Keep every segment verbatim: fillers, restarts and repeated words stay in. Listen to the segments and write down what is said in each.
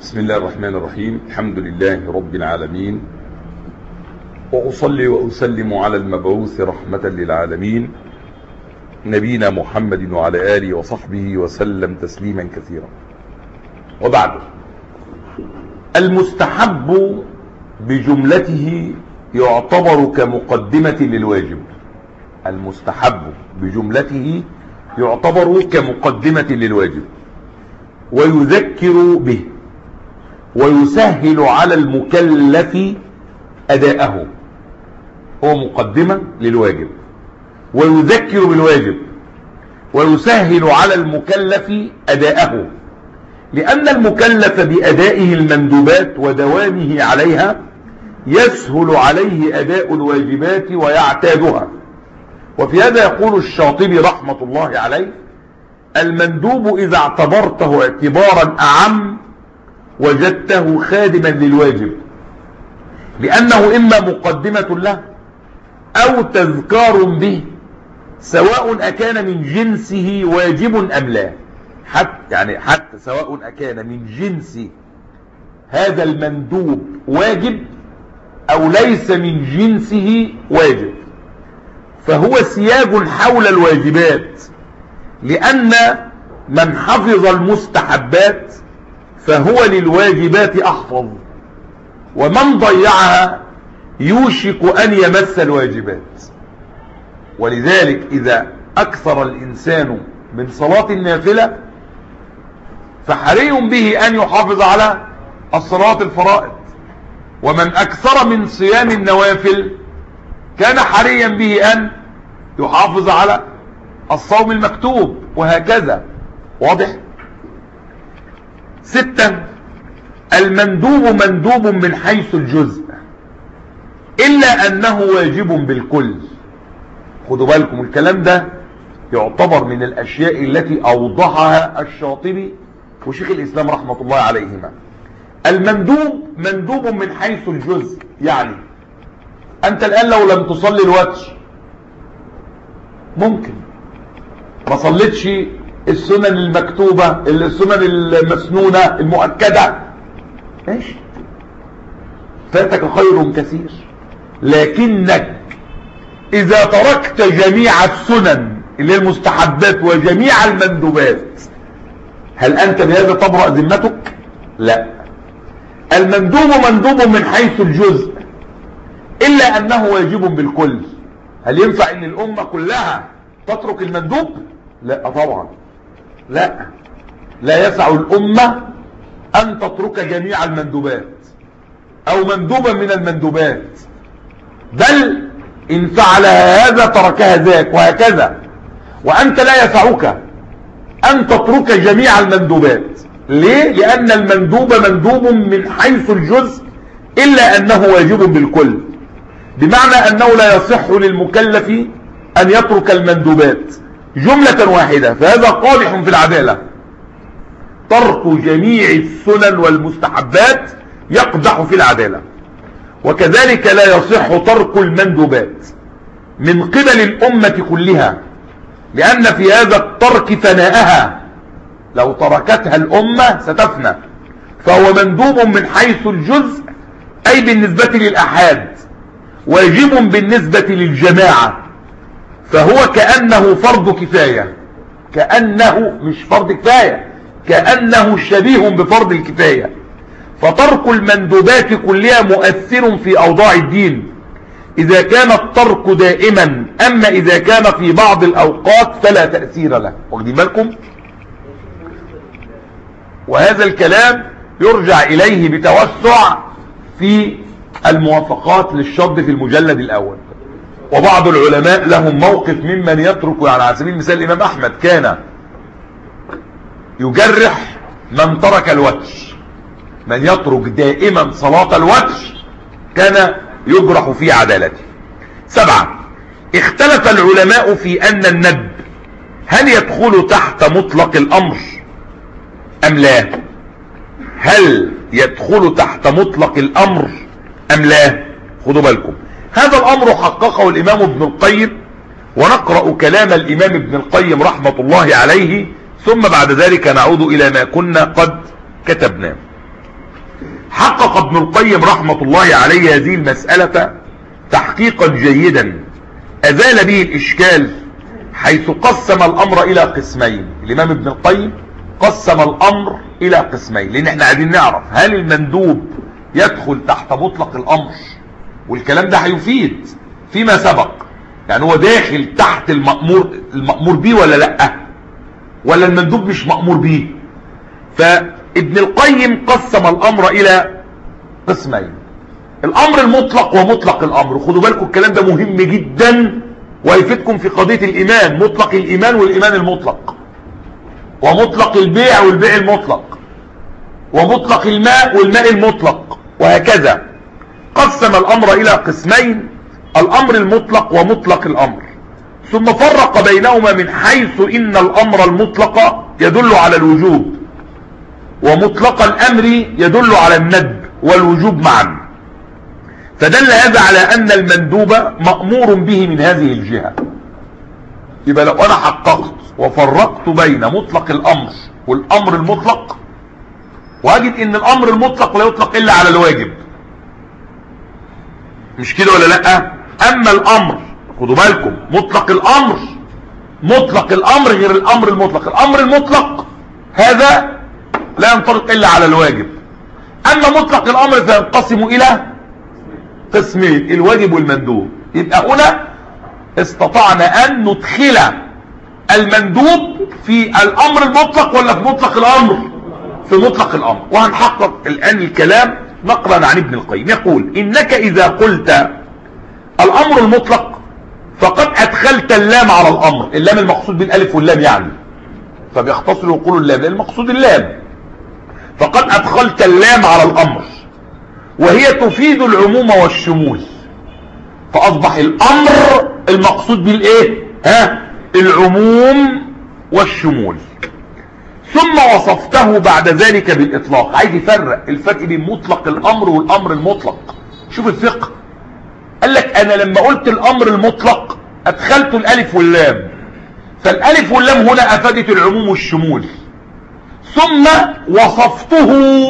بسم الله الرحمن الرحيم. الحمد لله رب العالمين، وأصلي وأسلم على المبعوث رحمة للعالمين نبينا محمد وعلى آله وصحبه وسلم تسليما كثيرا. وبعد، المستحب بجملته يعتبر كمقدمة للواجب. المستحب بجملته يعتبر كمقدمة للواجب، ويذكر به ويسهل على المكلف أداءه. هو مقدمة للواجب ويذكر بالواجب ويسهل على المكلف أداءه، لأن المكلف بأدائه المندوبات ودوامه عليها يسهل عليه أداء الواجبات ويعتادها. وفي هذا يقول الشاطبي رحمة الله عليه: المندوب إذا اعتبرته اعتبارا أعم وجدته خادما للواجب، لأنه إما مقدمة له أو تذكار به، سواء أكان من جنسه واجب أم لا. حتى يعني حتى سواء أكان من جنس هذا المندوب واجب أو ليس من جنسه واجب، فهو سياج حول الواجبات، لأن من حفظ المستحبات فهو للواجبات أحفظ، ومن ضيعها يوشك أن يمس الواجبات. ولذلك إذا أكثر الإنسان من صلاة النافلة فحري به أن يحافظ على الصلاة الفرائض، ومن أكثر من صيام النوافل كان حريا به أن يحافظ على الصوم المكتوب، وهكذا. واضح؟ ستة، المندوب مندوب من حيث الجزء إلا أنه واجب بالكل. خدوا بالكم، الكلام ده يعتبر من الأشياء التي أوضحها الشاطبي وشيخ الإسلام رحمة الله عليهما. المندوب مندوب من حيث الجزء، يعني أنت الآن لو لم تصلي الوتر ممكن ما صليتش السنن المكتوبة، السنن المسنونة المؤكدة، ماشي، فاتك خير كثير. لكنك إذا تركت جميع السنن اللي هي المستحبات وجميع المندوبات، هل أنت بهذا تبرأ ذمتك؟ لا. المندوب مندوب من حيث الجزء إلا أنه واجب بالكل. هل ينفع أن الأمة كلها تترك المندوب؟ لا طبعا، لا لا يسع الأمة أن تترك جميع المندوبات أو مندوبا من المندوبات، بل إن فعل هذا تركها ذاك، وهكذا. وأنت لا يسعك أن تترك جميع المندوبات. ليه؟ لأن المندوب مندوب من حيث الجزء إلا أنه واجب بالكل، بمعنى أنه لا يصح للمكلف أن يترك المندوبات جملة واحدة، فهذا قادح في العدالة. ترك جميع السنن والمستحبات يقدح في العدالة. وكذلك لا يصح ترك المندوبات من قبل الأمة كلها، لأن في هذا الترك فناءها، لو تركتها الأمة ستفنى. فهو مندوب من حيث الجزء، أي بالنسبة للأحاد، واجب بالنسبة للجماعة، فهو كأنه فرض كفاية، كأنه مش فرض كفاية، كأنه شبيه بفرض الكفاية. فترك المندوبات كلها مؤثر في أوضاع الدين إذا كان الترك دائما، أما إذا كان في بعض الأوقات فلا تأثير له. واخدين بالكم؟ وهذا الكلام يرجع إليه بتوسع في الموافقات للشض في المجلد الأول. وبعض العلماء لهم موقف ممن يترك، يعني على سبيل المثال الإمام أحمد كان يجرح من ترك الوتر، من يترك دائما صلاة الوتر كان يجرح في عدالته. سبعة، اختلف العلماء في أن الندب هل يدخل تحت مطلق الأمر أم لا؟ هل يدخل تحت مطلق الأمر أم لا؟ خدوا بالكم، هذا الأمر حققه الإمام ابن القيم، ونقرأ كلام الإمام ابن القيم رحمة الله عليه، ثم بعد ذلك نعود إلى ما كنا قد كتبناه. حقق ابن القيم رحمة الله عليه هذه المسألة تحقيقا جيدا أزال به الإشكال، حيث قسم الأمر إلى قسمين. الإمام ابن القيم قسم الأمر إلى قسمين، لأن احنا عايزين نعرف هل المندوب يدخل تحت مطلق الأمر، والكلام ده هيفيد فيما سبق، يعني هو داخل تحت المأمور المأمور به ولا لأ، ولا المندوب مش مأمور به. فابن القيم قسم الأمر إلى قسمين، الأمر المطلق ومطلق الأمر. خدوا بالكم الكلام ده مهم جدا ويفيدكم في قضية الإيمان، مطلق الإيمان والإيمان المطلق، ومطلق البيع والبيع المطلق، ومطلق الماء والماء المطلق، وهكذا. قسم الأمر إلى قسمين، الأمر المطلق ومطلق الأمر، ثم فرق بينهما من حيث إن الأمر المطلق يدل على الوجوب، ومطلق الأمر يدل على الندب والوجوب معا. فدل هذا على أن المندوب مأمور به من هذه الجهة. يبقى لو أنا حققت وفرقت بين مطلق الأمر والأمر المطلق، وأجد إن الأمر المطلق لا يطلق إلا على الواجب، مش كده ولا لأ؟ أما الأمر، خدوا بالكم، مطلق الأمر مطلق الأمر غير الأمر المطلق. الأمر المطلق هذا لا ينطبق إلا على الواجب، أما مطلق الأمر فينقسم إلى قسمين، الواجب والمندوب. يبقى هنا استطعنا أن ندخل المندوب في الأمر المطلق ولا في مطلق الأمر؟ في مطلق الأمر. وهنحقق الآن الكلام نقلا عن ابن القيم، يقول: إنك إذا قلت الأمر المطلق فقد أدخلت اللام على الأمر. اللام المقصود بالألف واللام يعني، فبيختصروا يقولوا اللام، المقصود اللام. فقد أدخلت اللام على الأمر، وهي تفيد العموم والشمول، فأصبح الأمر المقصود بالإيه؟ ها؟ العموم والشمول. ثم وصفته بعد ذلك بالإطلاق. عايز يفرق الفرق بين مطلق الأمر والأمر المطلق. شوف الفقه، قال لك أنا لما قلت الأمر المطلق أدخلت الألف واللام، فالألف واللام هنا أفادت العموم والشمول. ثم وصفته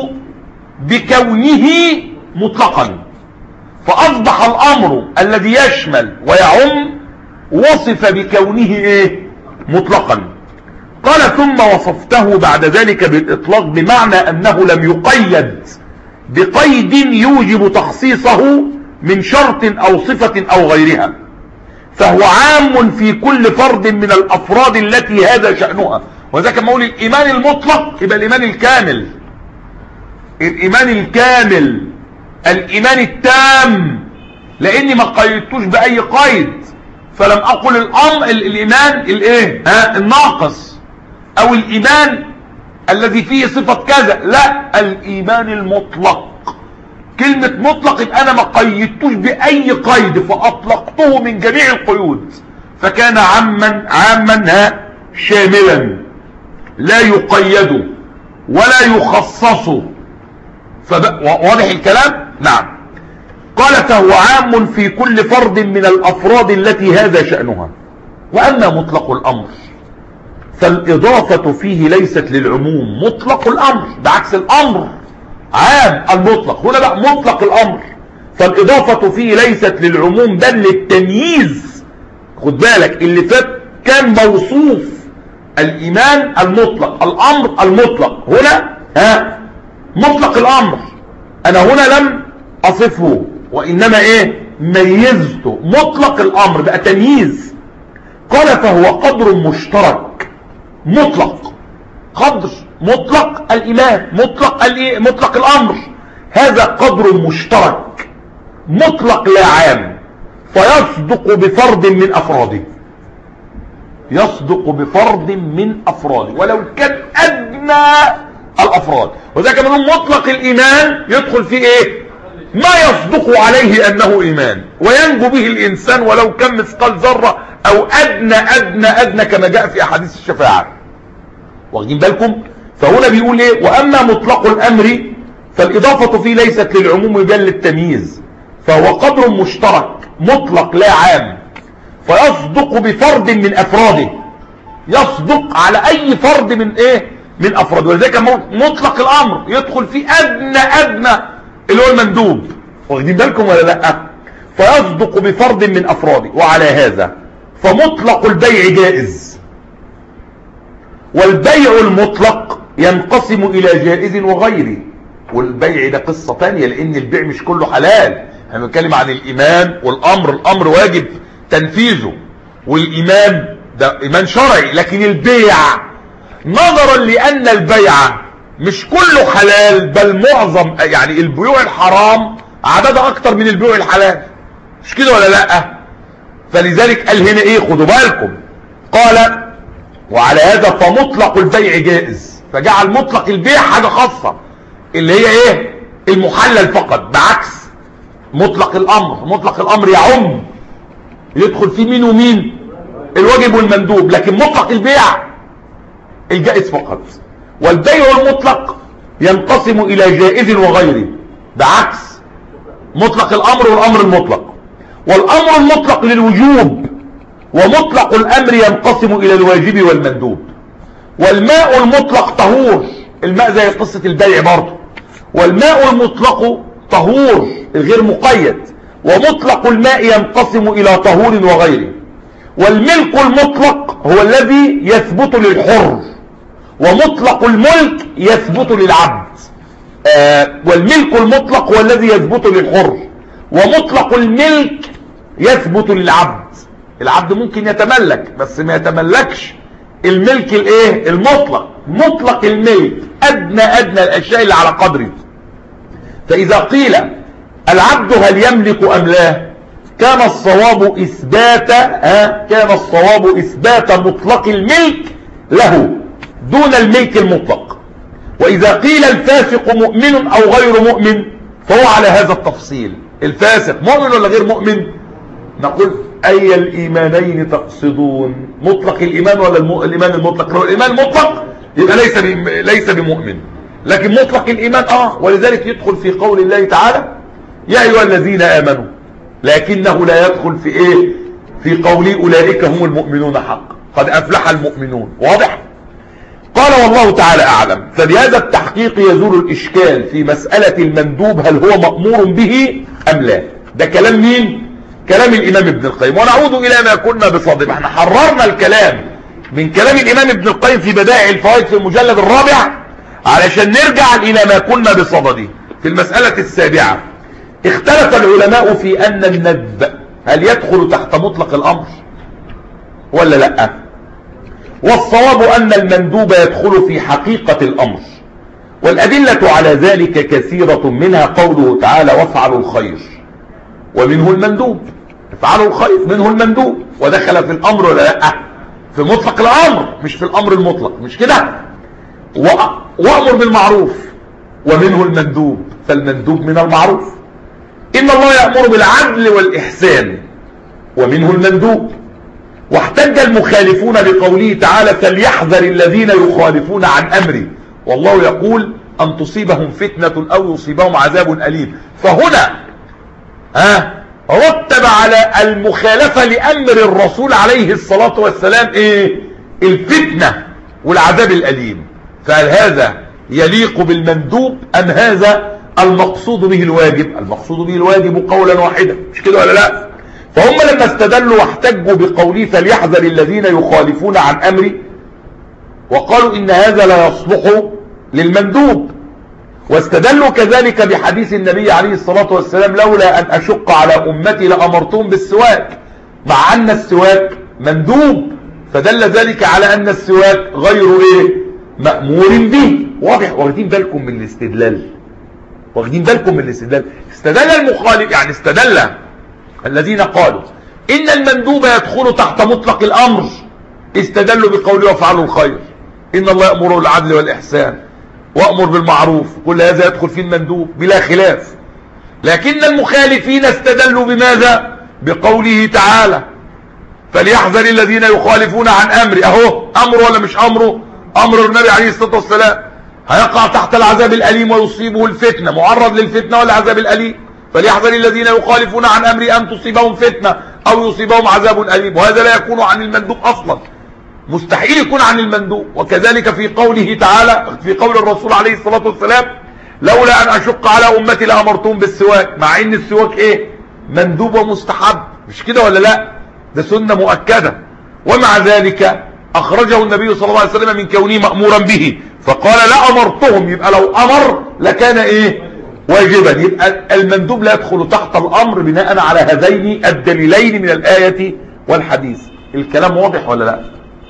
بكونه مطلقا، فأصبح الأمر الذي يشمل ويعم وصف بكونه إيه؟ مطلقا. قال: ثم وصفته بعد ذلك بالإطلاق، بمعنى أنه لم يقيد بقيد يوجب تخصيصه من شرط أو صفة أو غيرها، فهو عام في كل فرد من الأفراد التي هذا شأنها. وذا كما أقول الإيمان المطلق يبقى الإيمان الكامل، الإيمان الكامل، الإيمان التام، لأني ما قيدتوش بأي قيد، فلم أقل الأمر الإيمان الإيه؟ ها؟ الناقص، أو الإيمان الذي فيه صفة كذا، لا، الإيمان المطلق. كلمة مطلق يبقى أنا ما قيدتوش بأي قيد، فأطلقته من جميع القيود، فكان عاما عاما ها شاملا لا يقيد ولا يخصص. واضح الكلام؟ نعم. قال: فهو عام في كل فرد من الأفراد التي هذا شأنها. وأما مطلق الأمر فالإضافة فيه ليست للعموم مطلق الأمر، بعكس الأمر عام المطلق، هنا بقى مطلق الأمر، فالإضافة فيه ليست للعموم بل للتمييز. خد بالك اللي فات كان موصوف الإيمان المطلق، الأمر المطلق، هنا ها مطلق الأمر، أنا هنا لم أصفه وإنما إيه؟ ميزته. مطلق الأمر بقى تمييز. قال: فهو قدر مشترك مطلق، قدر مطلق الإيمان، مطلق الإيه؟ مطلق الأمر، هذا قدر مشترك مطلق لا عام، فيصدق بفرد من أفراده، يصدق بفرد من أفراده ولو كان أدنى الأفراد. وذلك من مطلق الإيمان يدخل فيه إيه؟ ما يصدق عليه أنه إيمان، وينجو به الإنسان ولو كان مثقال ذرة أو أدنى أدنى أدنى كما جاء في أحاديث الشفاعة. واخدين بالكم؟ فهنا بيقول إيه؟ وأما مطلق الأمر فالإضافة فيه ليست للعموم بل للتمييز، فهو قدر مشترك مطلق لا عام، فيصدق بفرد من أفراده، يصدق على أي فرد من إيه؟ من افراد. ولذلك مطلق الامر يدخل في ادنى ادنى اللي هو المندوب. واخدين بالكم ولا لا؟ فيصدق بفرد من افراده. وعلى هذا فمطلق البيع جائز، والبيع المطلق ينقسم الى جائز وغيره. والبيع ده قصة تانية، لان البيع مش كله حلال. احنا بنتكلم عن الايمان والامر، الامر واجب تنفيذه، والايمان ده ايمان شرعي. لكن البيع نظرا لان البيع مش كله حلال، بل معظم يعني البيوع الحرام عددها اكتر من البيوع الحلال، مش كده ولا لا؟ فلذلك قال هنا ايه، خدوا بالكم، قال وعلى هذا فمطلق البيع جائز، فجعل مطلق البيع حاجة خاصة اللي هي ايه، المحلل فقط، بعكس مطلق الامر. مطلق الامر يعم، يدخل فيه مين ومين، الواجب والمندوب. لكن مطلق البيع الجائز فقط. والبيع المطلق ينقسم الى جائز وغيره، بعكس مطلق الامر والامر المطلق. والامر المطلق للوجوب، ومطلق الامر ينقسم الى الواجب والمندوب. والماء المطلق طهور، الماء زي قصة البيع برضه. والماء المطلق طهور الغير مقيد، ومطلق الماء ينقسم الى طهور وغيره. والملك المطلق هو الذي يثبت للحر، ومطلق الملك يثبت للعبد. آه والملك المطلق هو الذي يثبت للحر، ومطلق الملك يثبت للعبد. العبد ممكن يتملك بس ما يتملكش الملك الايه المطلق. مطلق الملك ادنى ادنى الاشياء اللي على قدره. فاذا قيل العبد هل يملك ام لا، كان الصواب اثبات ها كان الصواب اثبات مطلق الملك له دون الملك المطلق. واذا قيل الفاسق مؤمن او غير مؤمن فهو على هذا التفصيل. الفاسق مؤمن ولا غير مؤمن؟ نقول اي الايمانين تقصدون، مطلق الايمان ولا الم... الايمان المطلق؟ لو الايمان مطلق يبقى ليس ب... ليس بمؤمن. لكن مطلق الايمان اه ولذلك يدخل في قول الله تعالى يا ايها الذين امنوا، لكنه لا يدخل في ايه، في قول اولئك هم المؤمنون حق، قد افلح المؤمنون. واضح؟ قال والله تعالى اعلم. فبهذا التحقيق يزول الاشكال في مسألة المندوب هل هو مأمور به ام لا. ده كلام مين؟ كلام الامام ابن القيم. ونعود الى ما كنا بصدد. احنا حررنا الكلام من كلام الامام ابن القيم في بدائع الفوائد في المجلد الرابع علشان نرجع الى ما كنا بصدده في المسألة السابعة. اختلف العلماء في ان الندب هل يدخل تحت مطلق الامر ولا لا. والصواب ان المندوب يدخل في حقيقة الامر، والادلة على ذلك كثيرة، منها قوله تعالى وافعلوا الخير، ومنه المندوب. افعلوا الخير منه المندوب، ودخل في الامر ولا لا، في مطلق الامر مش في الامر المطلق، مش كده. وامر بالمعروف ومنه المندوب، فالمندوب من المعروف. ان الله يأمر بالعدل والاحسان ومنه المندوب. واحتج المخالفون بقوله تعالى فليحذر الذين يخالفون عن امره، والله يقول ان تصيبهم فتنة او يصيبهم عذاب اليم. فهنا ها رتب على المخالفة لامر الرسول عليه الصلاة والسلام ايه، الفتنة والعذاب الاليم. فهل هذا يليق بالمندوب ام هذا المقصود به الواجب؟ المقصود به الواجب قولا واحدا، مش كده ولا لا؟ فهم لما استدلوا واحتجوا بقوله فليحذر الذين يخالفون عن امري، وقالوا ان هذا لا يصلح للمندوب. واستدلوا كذلك بحديث النبي عليه الصلاة والسلام لولا ان اشق على امتي لامرتهم بالسواك، مع ان السواك مندوب، فدل ذلك على ان السواك غير ايه، مأمور به. واضح؟ واخدين بالكم من الاستدلال؟ واخدين بالكم من الاستدلال؟ استدل المخالف، يعني استدل الذين قالوا ان المندوب يدخل تحت مطلق الامر، استدلوا بقوله وافعلوا الخير، ان الله يأمر بالعدل والاحسان وأمر بالمعروف، كل هذا يدخل في المندوب بلا خلاف. لكن المخالفين استدلوا بماذا؟ بقوله تعالى فليحذر الذين يخالفون عن امري. اهو امر ولا مش امره؟ امر النبي عليه الصلاة والسلام هيقع تحت العذاب الاليم ويصيبه الفتنة، معرض للفتنة والعذاب الاليم. فليحذر الذين يخالفون عن امري ان تصيبهم فتنة او يصيبهم عذاب اليم. وهذا لا يكون عن المندوب اصلا، مستحيل يكون عن المندوب. وكذلك في قوله تعالى، في قول الرسول عليه الصلاة والسلام: لولا ان اشق على امتي لامرتهم بالسواك، مع ان السواك ايه؟ مندوب ومستحب، مش كده ولا لا؟ ده سنة مؤكدة. ومع ذلك اخرجه النبي صلى الله عليه وسلم من كونه مأمورا به، فقال: لا امرتهم، يبقى لو امر لكان ايه؟ واجبا. يبقى المندوب لا يدخل تحت الامر بناء على هذين الدليلين من الآية والحديث. الكلام واضح ولا لا؟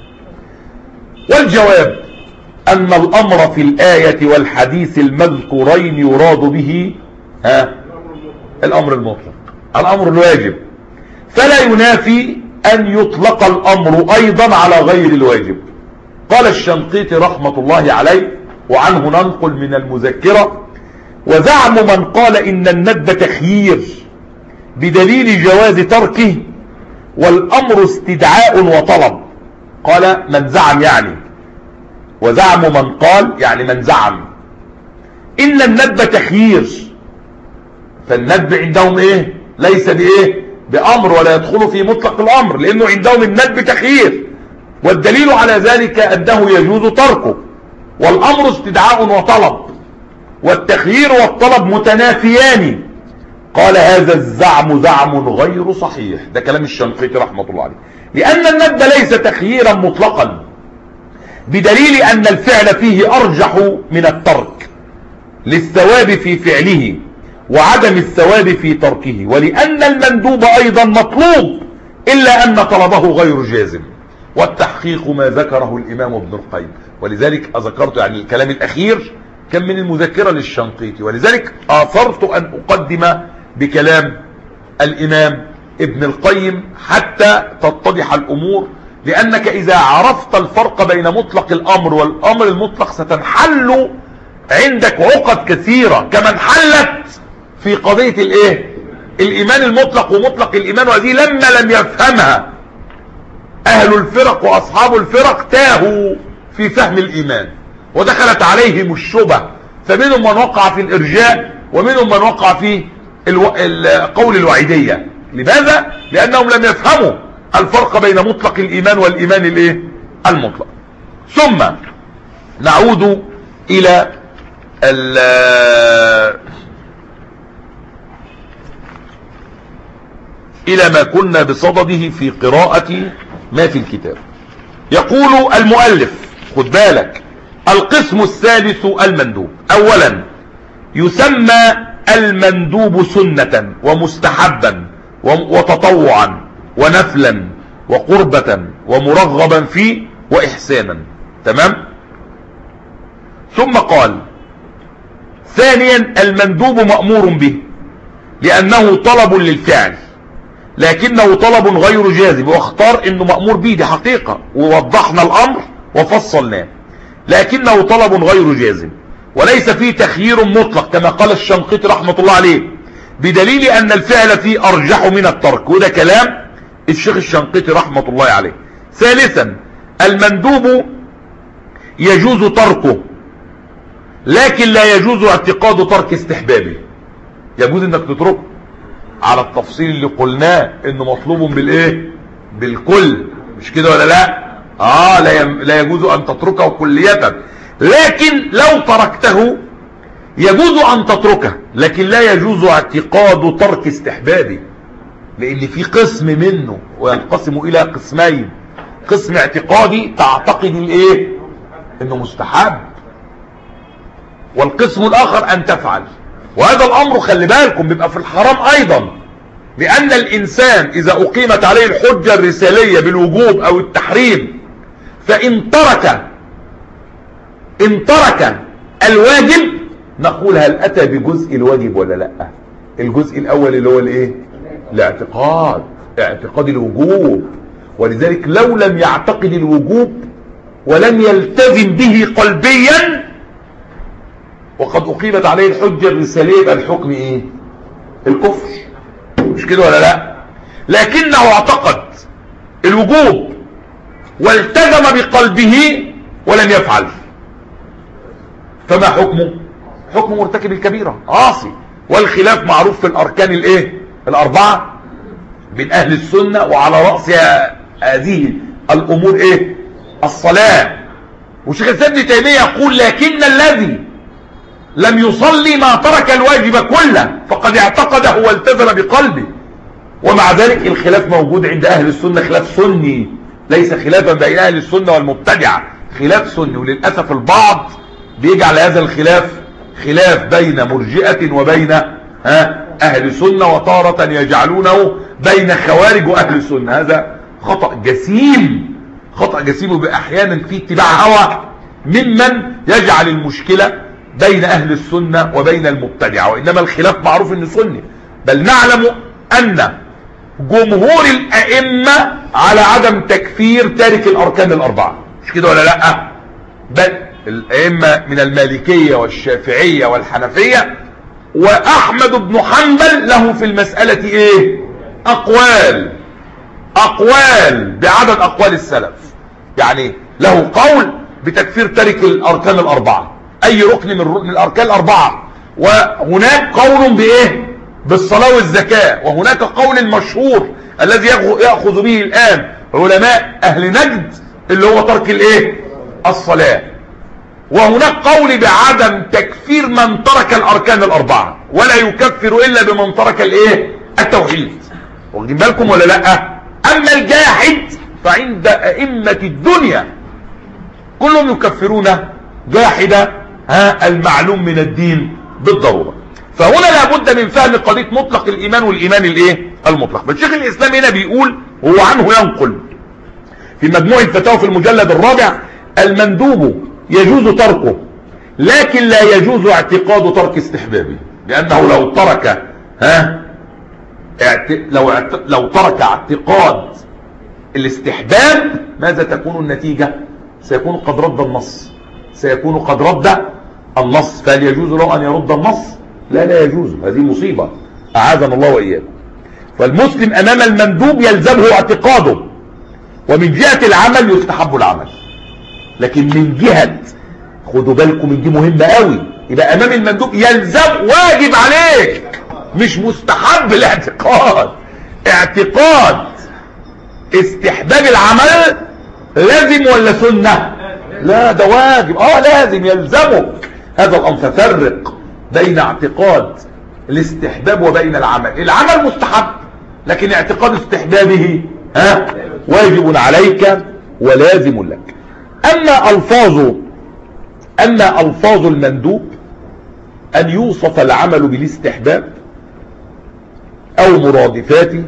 والجواب ان الامر في الآية والحديث المذكورين يراد به ها الامر المطلق، الامر الواجب، فلا ينافي ان يطلق الامر ايضا على غير الواجب. قال الشنقيطي رحمة الله عليه، وعنه ننقل من المذكرة: وزعم من قال ان الندب تخيير بدليل جواز تركه والامر استدعاء وطلب. قال من زعم، يعني وزعم من قال يعني من زعم ان الندب تخيير، فالندب عندهم ايه؟ ليس بايه؟ بامر، ولا يدخل في مطلق الامر، لانه عندهم الندب تخيير، والدليل على ذلك انه يجوز تركه، والامر استدعاء وطلب، والتخيير والطلب متنافيان. قال هذا الزعم زعم غير صحيح. ده كلام الشنقيطي رحمة الله عليه. لان الندب ليس تخييرا مطلقا، بدليل ان الفعل فيه ارجح من الترك للثواب في فعله وعدم الثواب في تركه، ولان المندوب ايضا مطلوب الا ان طلبه غير جازم، والتحقيق ما ذكره الامام ابن القيم. ولذلك اذكرت يعني الكلام الاخير كان من المذكرة للشنقيطي، ولذلك اثرت ان اقدم بكلام الامام ابن القيم حتى تتضح الامور، لانك اذا عرفت الفرق بين مطلق الامر والامر المطلق ستنحل عندك عقد كثيرة، كما انحلت في قضية الايه؟ الايمان المطلق ومطلق الايمان. وهذه لما لم يفهمها اهل الفرق واصحاب الفرق تاهوا في فهم الايمان، ودخلت عليهم الشبه، فمنهم من وقع في الارجاء ومنهم من وقع في الو... القول الوعيدية. لماذا؟ لانهم لم يفهموا الفرق بين مطلق الايمان والايمان الايه؟ المطلق. ثم نعود الى ال الى ما كنا بصدده في قراءة ما في الكتاب. يقول المؤلف، خد بالك، القسم الثالث المندوب. اولا يسمى المندوب سنة ومستحبا وتطوعا ونفلا وقربة ومرغبا فيه واحسانا. تمام. ثم قال ثانيا المندوب مأمور به لانه طلب للفعل، لكنه طلب غير جازم، واختار انه مأمور به، دي حقيقة، ووضحنا الامر وفصلناه، لكنه طلب غير جازم وليس فيه تخيير مطلق كما قال الشنقيطي رحمة الله عليه، بدليل ان الفعل فيه ارجح من الترك، وده كلام الشيخ الشنقيطي رحمة الله عليه. ثالثا المندوب يجوز تركه، لكن لا يجوز اعتقاد ترك استحبابه. يجوز انك تتركه على التفصيل اللي قلناه انه مطلوب بالايه؟ بالكل، مش كده ولا لا؟ اه لا, يم... لا يجوز ان تتركه كلية، لكن لو تركته يجوز ان تتركه، لكن لا يجوز اعتقاد ترك استحبابه، لان في قسم منه وينقسم الى قسمين: قسم اعتقادي تعتقد الايه؟ انه مستحب، والقسم الاخر ان تفعل. وهذا الامر خلي بالكم بيبقى في الحرام ايضا، لان الانسان اذا اقيمت عليه الحجة الرسالية بالوجوب او التحريم، فان ترك ان ترك الواجب نقول هل اتى بجزء الواجب ولا لا؟ الجزء الاول اللي هو الايه؟ الاعتقاد، اعتقاد الوجوب. ولذلك لو لم يعتقد الوجوب ولم يلتزم به قلبيا وقد اقيمت عليه الحجة الرسالية، يبقى الحكم ايه؟ الكفر، مش كده ولا لا؟ لكنه اعتقد الوجوب والتزم بقلبه ولم يفعل، فما حكمه؟ حكم مرتكب الكبيرة، عاصي. والخلاف معروف في الاركان الايه؟ الاربعة بين اهل السنة، وعلى رأس هذه الامور ايه؟ الصلاة. وشيخ الإسلام ابن تيمية يقول لكن الذي لم يصلي ما ترك الواجب كله فقد اعتقده والتزم بقلبه. ومع ذلك الخلاف موجود عند أهل السنة، خلاف سني ليس خلافا بين أهل السنة والمبتدعة، خلاف سني. وللأسف البعض بيجعل هذا الخلاف خلاف بين مرجئة وبين ها أهل السنة، وتارة يجعلونه بين خوارج وأهل السنة. هذا خطأ جسيم، خطأ جسيم. وبأحيانا في اتباع هوى ممن يجعل المشكلة بين أهل السنة وبين المبتدعة، وإنما الخلاف معروف إنه سني. بل نعلم أن جمهور الأئمة على عدم تكفير تارك الأركان الأربعة، مش كده ولا لأ؟ بل الأئمة من المالكية والشافعية والحنفية وأحمد بن حنبل له في المسألة إيه؟ أقوال أقوال بعدد أقوال السلف. يعني له قول بتكفير تارك الأركان الأربعة، أي ركن من الأركان الأربعة. وهناك قول بإيه؟ بالصلاة والزكاة. وهناك قول المشهور الذي يأخذ به الآن علماء أهل نجد اللي هو ترك الإيه؟ الصلاة. وهناك قول بعدم تكفير من ترك الأركان الأربعة، ولا يكفر إلا بمن ترك الإيه؟ التوحيد. واخدين بالكم ولا لأ؟ أما الجاحد فعند أئمة الدنيا كلهم يكفرون جاحد ها المعلوم من الدين بالضرورة. فهنا لابد من فهم قضية مطلق الإيمان والإيمان الإيه؟ المطلق. بل شيخ الإسلام هنا بيقول هو عنه ينقل في مجموع الفتاوى في المجلد الرابع: المندوب يجوز تركه لكن لا يجوز اعتقاد ترك استحبابه، لأنه لو ترك ها اعت... لو اعت... لو ترك اعتقاد الاستحباب ماذا تكون النتيجة؟ سيكون قد رد النص، سيكون قد رد النص. فهل يجوز له أن يرد النص؟ لا لا يجوز. هذه مصيبة أعاذنا الله وإياكم. فالمسلم أمام المندوب يلزمه اعتقاده، ومن جهة العمل يستحب العمل. لكن من جهة، خدوا بالكم من دي مهمة قوي، يبقى أمام المندوب يلزم واجب عليك، مش مستحب الاعتقاد. اعتقاد استحباب العمل لازم ولا سنة؟ لا ده واجب، اه لازم يلزمك هذا الأمر. ففرق بين اعتقاد الاستحباب وبين العمل. العمل مستحب لكن اعتقاد استحبابه ها واجب عليك ولازم لك. أما ألفاظ أما ألفاظ المندوب أن يوصف العمل بالاستحباب أو مرادفاته،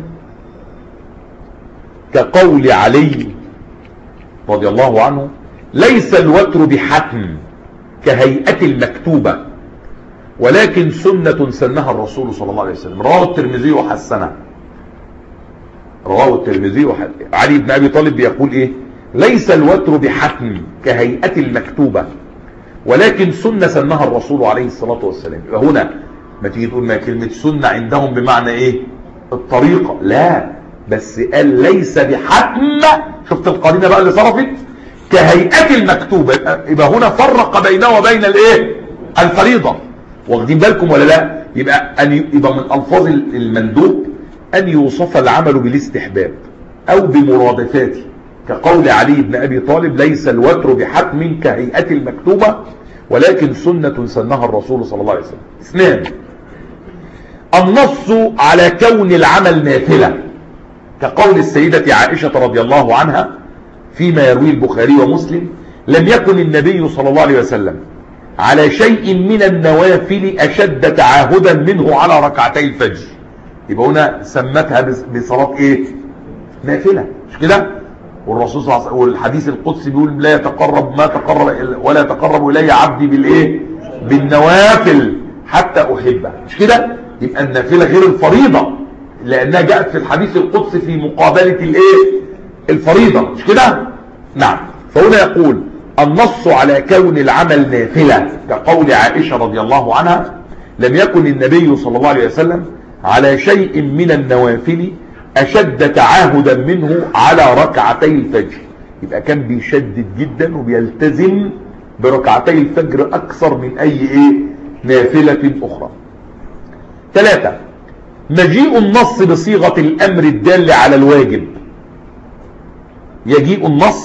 كقول علي رضي الله عنه: ليس الوتر بحتم كهيئة المكتوبة ولكن سنة سنها الرسول صلى الله عليه وسلم. رواه الترمذي وحسنه. رواه الترمذي وحسنه. علي بن أبي طالب بيقول إيه؟ ليس الوتر بحتم كهيئة المكتوبة ولكن سنة سنها الرسول عليه الصلاة والسلام. يبقى هنا ما تيجي تقول ما كلمة سنة عندهم بمعنى إيه؟ الطريقة، لا، بس قال ليس بحتم. شفت القرينة بقى اللي صرفت؟ كهيئة المكتوبة. يبقى هنا فرق بينه وبين الايه؟ الفريضة. واخدين بالكم ولا لا؟ يبقى أن يبقى من ألفاظ المندوب أن يوصف العمل بالاستحباب أو بمرادفاته، كقول علي بن أبي طالب: ليس الوتر بحتم كهيئة المكتوبة ولكن سنة سنها الرسول صلى الله عليه وسلم. اثنان: النص على كون العمل نافلة، كقول السيدة عائشة رضي الله عنها فيما يرويه البخاري ومسلم: لم يكن النبي صلى الله عليه وسلم على شيء من النوافل أشد تعاهدا منه على ركعتي الفجر. يبقى هنا سمتها بصلاة ايه؟ نافلة، مش كده؟ والرسول صلى الله عليه وسلم والحديث القدسي بيقول: لا يتقرب ما تقرب ولا يتقرب إلي عبدي بالايه؟ بالنوافل حتى أحبه، مش كده؟ يبقى النافلة غير الفريضة لأنها جاءت في الحديث القدسي في مقابلة الايه؟ الفريضة، مش كده؟ نعم. فهنا يقول: النص على كون العمل نافلة، كقول عائشة رضي الله عنها: لم يكن النبي صلى الله عليه وسلم على شيء من النوافل أشد تعاهدا منه على ركعتي الفجر. يبقى كان بيشدد جدا وبيلتزم بركعتي الفجر أكثر من أي إيه؟ نافلة أخرى. ثلاثة: مجيء النص بصيغة الأمر الدال على الواجب. يجيء النص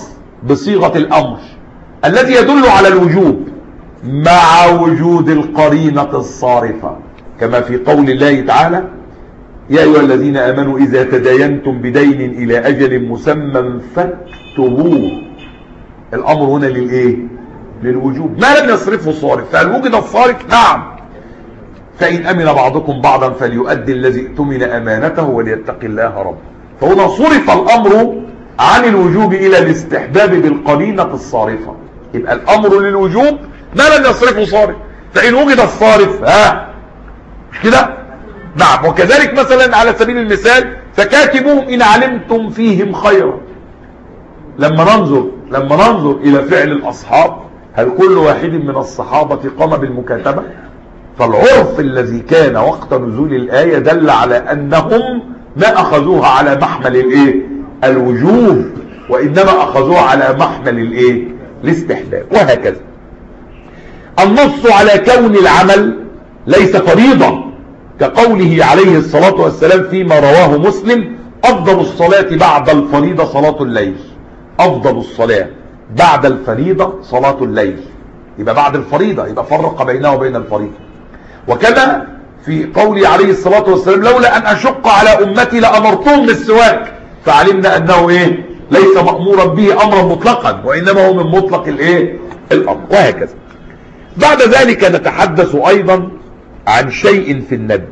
بصيغة الأمر الذي يدل على الوجوب مع وجود القرينة الصارفة، كما في قول الله تعالى: يا أيها الذين آمنوا إذا تداينتم بدين إلى أجل مسمى فاكتبوه. الأمر هنا للإيه؟ للوجوب ما لم يصرفه صارف. فهل وجد الصارف؟ نعم. فإن أمن بعضكم بعضا فليؤدي الذي اؤتمن أمانته وليتق الله ربه. فهنا صرف الأمر عن الوجوب إلى الاستحباب بالقرينة الصارفة. يبقى الأمر للوجوب ما لم يصرفه صارف. فإن وجد الصارف ها مش كده؟ نعم. وكذلك مثلا على سبيل المثال: فكاتبوهم إن علمتم فيهم خيرا. لما ننظر لما ننظر إلى فعل الأصحاب، هل كل واحد من الصحابة قام بالمكاتبة؟ فالعرف الذي كان وقت نزول الآية دل على أنهم ما أخذوها على محمل الإيه؟ الوجوب، وإنما أخذوها على محمل الإيه؟ الاستحباب. وهكذا النص على كون العمل ليس فريضة، كقوله عليه الصلاة والسلام فيما رواه مسلم: أفضل الصلاة بعد الفريضة صلاة الليل. أفضل الصلاة بعد الفريضة صلاة الليل. يبقى بعد الفريضة، يبقى فرق بينه وبين الفريضة. وكذا في قوله عليه الصلاة والسلام: لولا أن أشق على أمتي لأمرتهم بالسواك. فعلمنا أنه إيه؟ ليس مأمورا به أمرا مطلقا، وإنما هو من مطلق الإيه؟ الأمر. وهكذا. بعد ذلك نتحدث أيضا عن شيء في الندب.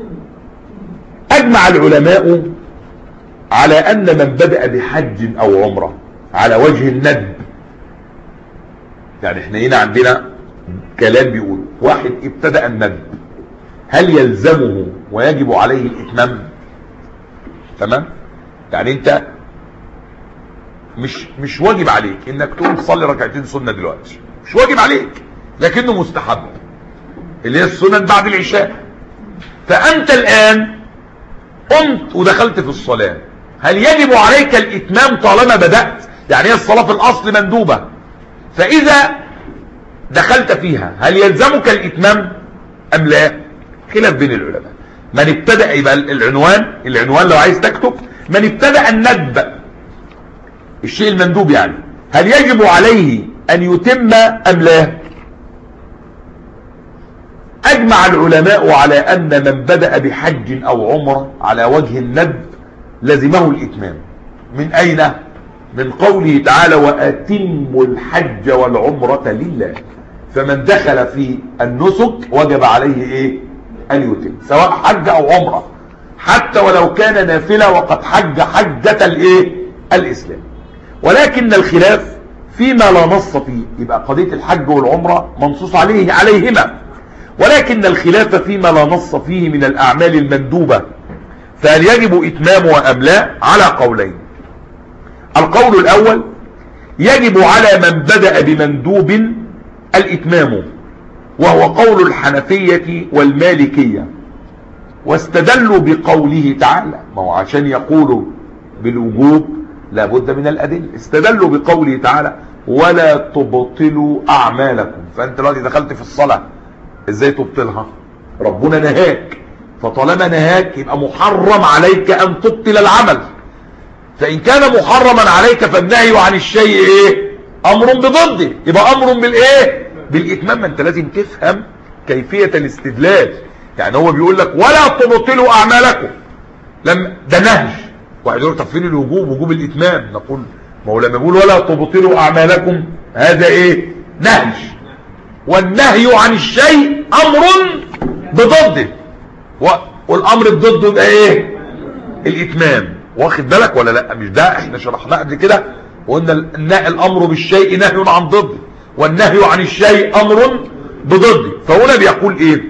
أجمع العلماء على أن من بدأ بحج أو عمرة على وجه الندب، يعني احنا هنا عندنا كلام بيقول: واحد ابتدأ الندب، هل يلزمه ويجب عليه الإتمام؟ تمام؟ يعني انت مش مش واجب عليك انك تقوم تصلي ركعتين سنة دلوقتي، مش واجب عليك، لكنه مستحب، اللي هي السنن بعد العشاء. فأنت الآن قمت ودخلت في الصلاة، هل يجب عليك الإتمام طالما بدأت؟ يعني هي الصلاة في الأصل مندوبة، فإذا دخلت فيها هل يلزمك الإتمام أم لا؟ خلاف بين العلماء. من ابتدأ، يبقى العنوان العنوان لو عايز تكتب: من ابتدأ الندب، الشيء المندوب، يعني هل يجب عليه أن يتم أم لا؟ أجمع العلماء على أن من بدأ بحج أو عمرة على وجه الندب لزمه الإتمام. من أين؟ من قوله تعالى: وأتموا الحج والعمرة لله. فمن دخل في النسك وجب عليه إيه؟ أن يتم، سواء حج أو عمرة، حتى ولو كان نافلة وقد حج حجة الإيه؟ الإسلام. ولكن الخلاف فيما لا نص فيه. يبقى قضية الحج والعمرة منصوص عليه عليهما، ولكن الخلاف فيما لا نص فيه من الأعمال المندوبة، فهل يجب إتمامها أم لا؟ على قولين. القول الأول: يجب على من بدأ بمندوب الإتمام، وهو قول الحنفية والمالكية، واستدلوا بقوله تعالى. ما هو عشان يقولوا بالوجوب لابد من الأدلة. استدلوا بقوله تعالى: ولا تبطلوا أعمالكم. فأنت دلوقتي دخلت في الصلاة، ازاي تبطلها؟ ربنا نهاك، فطالما نهاك يبقى محرم عليك أن تبطل العمل. فإن كان محرما عليك فالنهي عن الشيء ايه؟ أمر بضده، يبقى أمر بالإيه؟ بالإتمام. ما أنت لازم تفهم كيفية الاستدلال. يعني هو بيقول لك: ولا تبطلوا أعمالكم، لم ده نهي. واحد يقول: طب فين الوجوب؟ وجوب الإتمام. نقول: ما هو لما يقول ولا تبطلوا أعمالكم هذا ايه؟ نهي، والنهي عن الشيء أمر بضده، والأمر بضده يبقى ايه؟ الإتمام. واخد بالك ولا لا؟ مش ده احنا شرحناه قبل كده وقلنا الأمر بالشيء نهي عن ضده، والنهي عن الشيء أمر بضده. فهنا بيقول ايه؟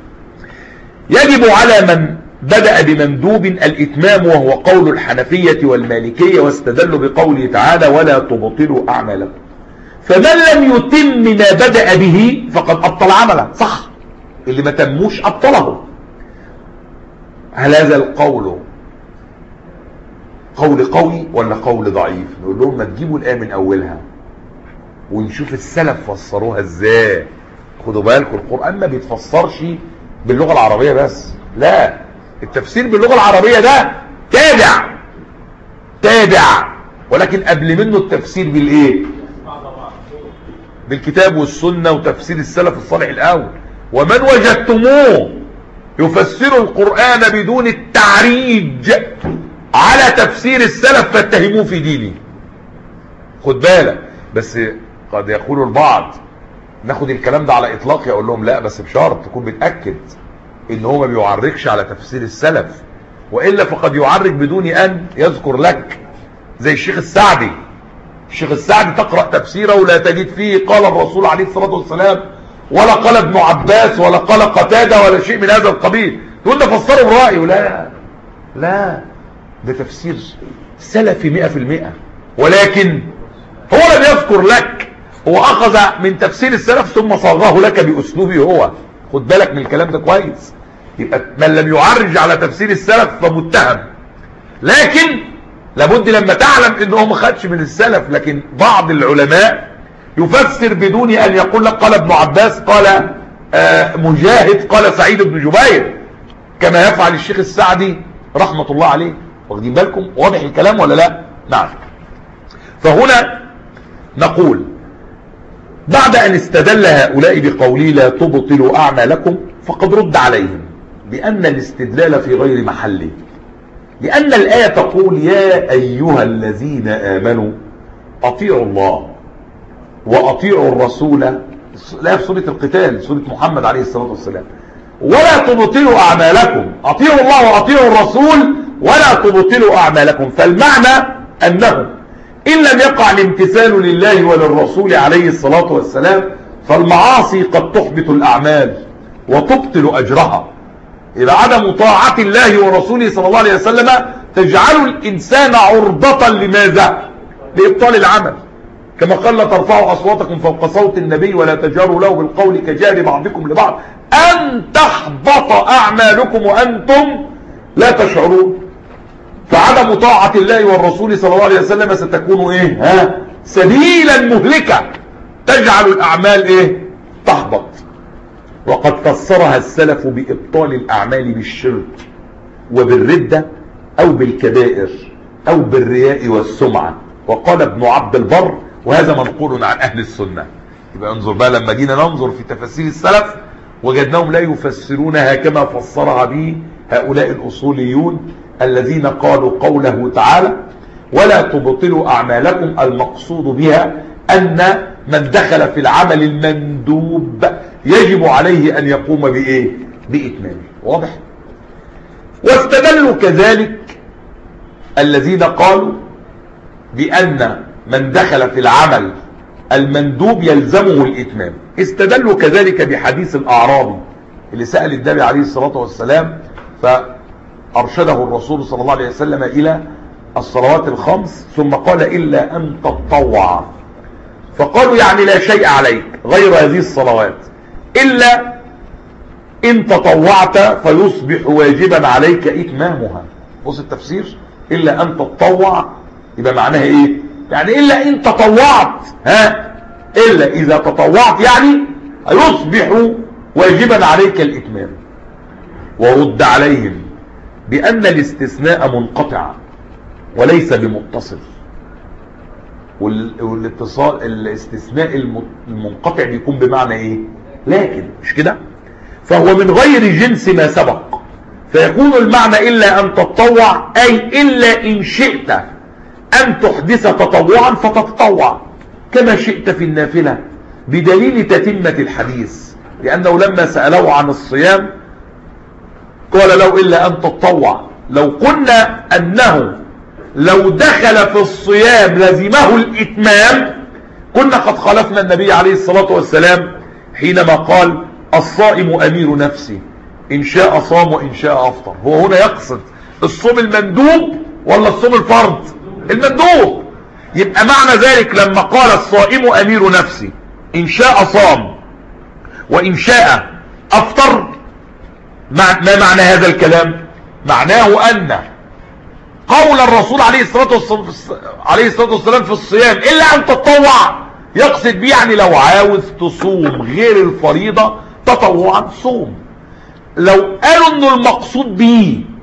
يجب على من بدأ بمندوب الإتمام، وهو قول الحنفية والمالكية، واستدلوا بقوله تعالى: ولا تبطلوا أعمالكم. فمن لم يتم ما بدأ به فقد أبطل عمله. صح، اللي ما تموش أبطله. هل هذا القول قول قوي ولا قول ضعيف؟ نقول لهم: ما تجيبوا الآية من أولها ونشوف السلف فسروها ازاي. خدوا بالكم، القرآن ما بيتفسرش باللغة العربية بس، لا، التفسير باللغة العربية ده تابع تابع ولكن قبل منه التفسير بالايه؟ بالكتاب والسنة وتفسير السلف الصالح الاول. ومن وجدتموه يفسر القرآن بدون التعريج على تفسير السلف فاتهموه في دينه. خد بالك بس قد يقول البعض ناخد الكلام ده على اطلاق، يقول لهم لا بس بشرط تكون بتأكد ان هو ما بيعرجش على تفسير السلف، وإلا فقد يعرج بدون ان يذكر لك، زي الشيخ السعدي. الشيخ السعدي تقرأ تفسيره ولا تجد فيه قال الرسول عليه الصلاة والسلام ولا قال ابن عباس ولا قال قتادة ولا شيء من هذا القبيل، تقول ده فسره برأيه. لا لا، ده تفسير سلفي مئة في المئة، ولكن هو لم يذكر لك، هو أخذ من تفسير السلف ثم صاغه لك بأسلوبه هو. خد بالك من الكلام ده كويس. يبقى من لم يعرج على تفسير السلف فمتهم، لكن لابد لما تعلم انه هو ما خدش من السلف، لكن بعض العلماء يفسر بدون ان يقول لك قال ابن عباس قال آه مجاهد قال سعيد بن جبير، كما يفعل الشيخ السعدي رحمة الله عليه. واخدين بالكم؟ واضح الكلام ولا لا؟ نعم. فهنا نقول بعد ان استدل هؤلاء بقوله لا تبطلوا اعمالكم، فقد رد عليهم بان الاستدلال في غير محله، لان الايه تقول يا ايها الذين امنوا اطيعوا الله واطيعوا الرسول، لا في سوره القتال، سوره محمد عليه الصلاه والسلام، ولا تبطلوا اعمالكم، اطيعوا الله واطيعوا الرسول ولا تبطلوا اعمالكم. فالمعنى انه ان لم يقع الامتثال لله وللرسول عليه الصلاه والسلام فالمعاصي قد تحبط الاعمال وتبطل اجرها. إذا عدم طاعة الله ورسوله صلى الله عليه وسلم تجعل الإنسان عرضة لماذا؟ لإبطال العمل، كما قال لا ترفعوا أصواتكم فوق صوت النبي ولا تجاروا له بالقول كجار بعضكم لبعض أن تحبط أعمالكم وأنتم لا تشعرون. فعدم طاعة الله والرسول صلى الله عليه وسلم ستكون إيه؟ ها؟ سبيلا مهلكة تجعل الأعمال إيه؟ تحبط. وقد فسرها السلف بإبطال الأعمال بالشرك وبالردة أو بالكبائر أو بالرياء والسمعة. وقال ابن عبد البر وهذا منقول عن أهل السنة. يبقى انظر بقى لما جينا ننظر في تفاسير السلف وجدناهم لا يفسرونها كما فسرها به هؤلاء الأصوليون الذين قالوا قوله تعالى ولا تبطلوا أعمالكم، المقصود بها أن من دخل في العمل المندوب يجب عليه أن يقوم بإيه؟ بإتمامه. واضح؟ واستدلوا كذلك الذين قالوا بأن من دخل في العمل المندوب يلزمه الإتمام، استدلوا كذلك بحديث الأعرابي اللي سأل النبي عليه الصلاة والسلام فأرشده الرسول صلى الله عليه وسلم إلى الصلوات الخمس ثم قال إلا أن تتطوع، فقالوا يعني لا شيء عليك غير هذه الصلوات إلا إن تطوعت فيصبح واجبا عليك إتمامها. بص التفسير، إلا أن تتطوع يبقى معناها إيه؟ يعني إلا إن تطوعت، ها إلا إذا تطوعت يعني يصبح واجبا عليك الإتمام. ورد عليهم بأن الاستثناء منقطع وليس بمتصل، والاتصال الاستثناء المنقطع بيكون بمعنى ايه؟ لكن مش كده؟ فهو من غير جنس ما سبق، فيكون المعنى إلا أن تتطوع أي إلا إن شئت أن تحدث تطوعا فتتطوع كما شئت في النافلة، بدليل تتمة الحديث، لأنه لما سألوه عن الصيام قال له إلا أن تتطوع. لو قلنا أنه لو دخل في الصيام لزمه الإتمام كنا قد خالفنا النبي عليه الصلاة والسلام حينما قال الصائم أمير نفسي إن شاء صام وإن شاء أفطر. هو هنا يقصد الصوم المندوب ولا الصوم الفرض؟ المندوب. يبقى معنى ذلك لما قال الصائم أمير نفسي إن شاء صام وإن شاء أفطر، ما معنى هذا الكلام؟ معناه أن قول الرسول عليه الصلاة والسلام عليه الصلاة والسلام في الصيام إلا أن تتطوع يقصد بيه يعني لو عاوز تصوم غير الفريضة تطوعا صوم. لو قالوا انه المقصود بيه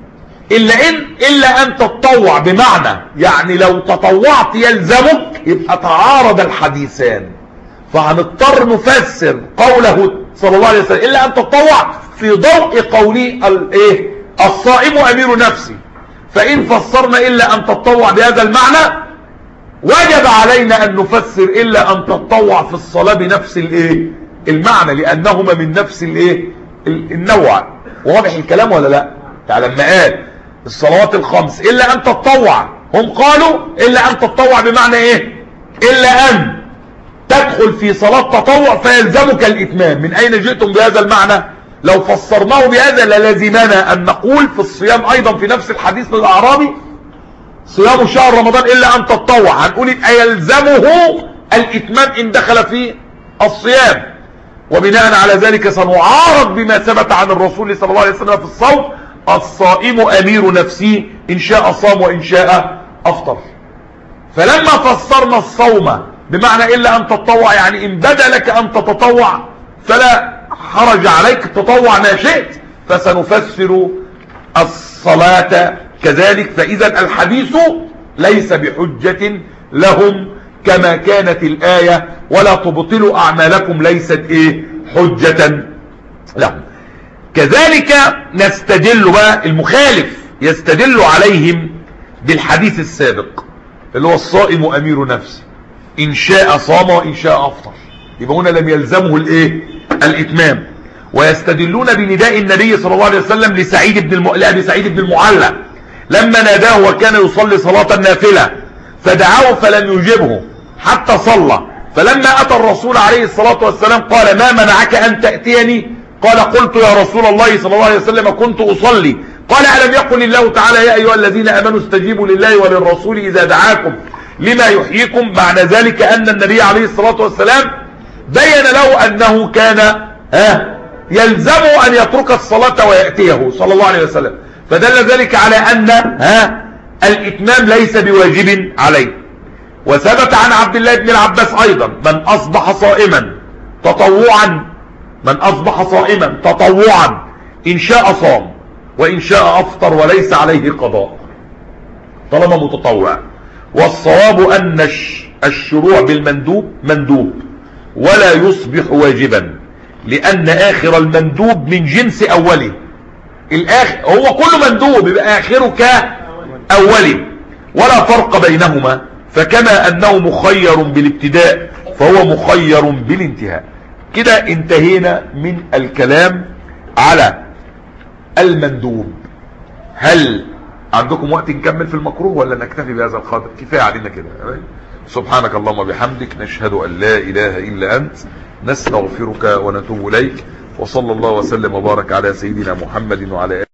إلا إن إلا أن تتطوع، بمعنى يعني لو تطوعت يلزمك، يبقى تعارض الحديثان، فهنضطر نفسر قوله صلى الله عليه وسلم إلا أن تتطوع في ضوء قوله الايه الصائم أمير نفسي. فإن فسرنا إلا أن تتطوع بهذا المعنى، وجب علينا أن نفسر إلا أن تتطوع في الصلاة بنفس الايه المعنى، لأنهما من نفس الايه النوع. واضح الكلام ولا لا؟ يعني لما قال الصلوات الخمس إلا أن تتطوع، هم قالوا إلا أن تتطوع بمعنى إيه؟ إلا أن تدخل في صلاة تطوع فيلزمك الإتمام. من أين جئتم بهذا المعنى؟ لو فسرناه بهذا للزمنا أن نقول في الصيام أيضا في نفس الحديث للأعرابي صيام شهر رمضان إلا أن تتطوع، هنقول يلزمه الإتمام إن دخل في الصيام، وبناء على ذلك سنعارض بما ثبت عن الرسول صلى الله عليه وسلم في الصوم: الصائم أمير نفسه، إن شاء صام وإن شاء أفطر. فلما فسرنا الصوم بمعنى إلا أن تتطوع، يعني إن بدا لك أن تتطوع فلا حرج عليك، تطوع ما شئت، فسنفسر الصلاة كذلك. فإذا الحديث ليس بحجة لهم كما كانت الآية: ولا تبطلوا أعمالكم ليست إيه حجة لهم. كذلك نستدل بقى، المخالف يستدل عليهم بالحديث السابق اللي هو الصائم أمير نفسه، إن شاء صام وإن شاء أفطر، يبقى هنا لم يلزمه الايه الإتمام. ويستدلون بنداء النبي صلى الله عليه وسلم لسعيد بن الم... لأبي سعيد بن المعلى لما ناداه وكان يصلي صلاة النافلة، فدعاه فلم يجبه حتى صلى، فلما أتى الرسول عليه الصلاة والسلام قال: ما منعك أن تأتيني؟ قال: قلت يا رسول الله صلى الله عليه وسلم كنت أصلي. قال: ألم يقل الله تعالى: يا أيها الذين آمنوا استجيبوا لله وللرسول إذا دعاكم لما يحييكم؟ معنى ذلك أن النبي عليه الصلاة والسلام بين له أنه كان ها يلزمه أن يترك الصلاة ويأتيه صلى الله عليه وسلم، فدل ذلك على أن ها الإتمام ليس بواجب عليه. وثبت عن عبد الله بن العباس أيضا: من أصبح صائما تطوعا من أصبح صائما تطوعا إن شاء صام وإن شاء أفطر وليس عليه قضاء طالما متطوع. والصواب أن الشروع بالمندوب مندوب ولا يصبح واجبا، لأن آخر المندوب من جنس أوله. الآخر هو كله مندوب، يبقى آخره كأوله، ولا فرق بينهما. فكما أنه مخير بالابتداء فهو مخير بالانتهاء. كده انتهينا من الكلام على المندوب. هل عندكم وقت نكمل في المكروه ولا نكتفي بهذا القدر؟ كفاية علينا كده. سبحانك اللهم وبحمدك، نشهد أن لا إله إلا أنت، نستغفرك ونتوب إليك، وصلى الله وسلم وبارك على سيدنا محمد وعلى آله.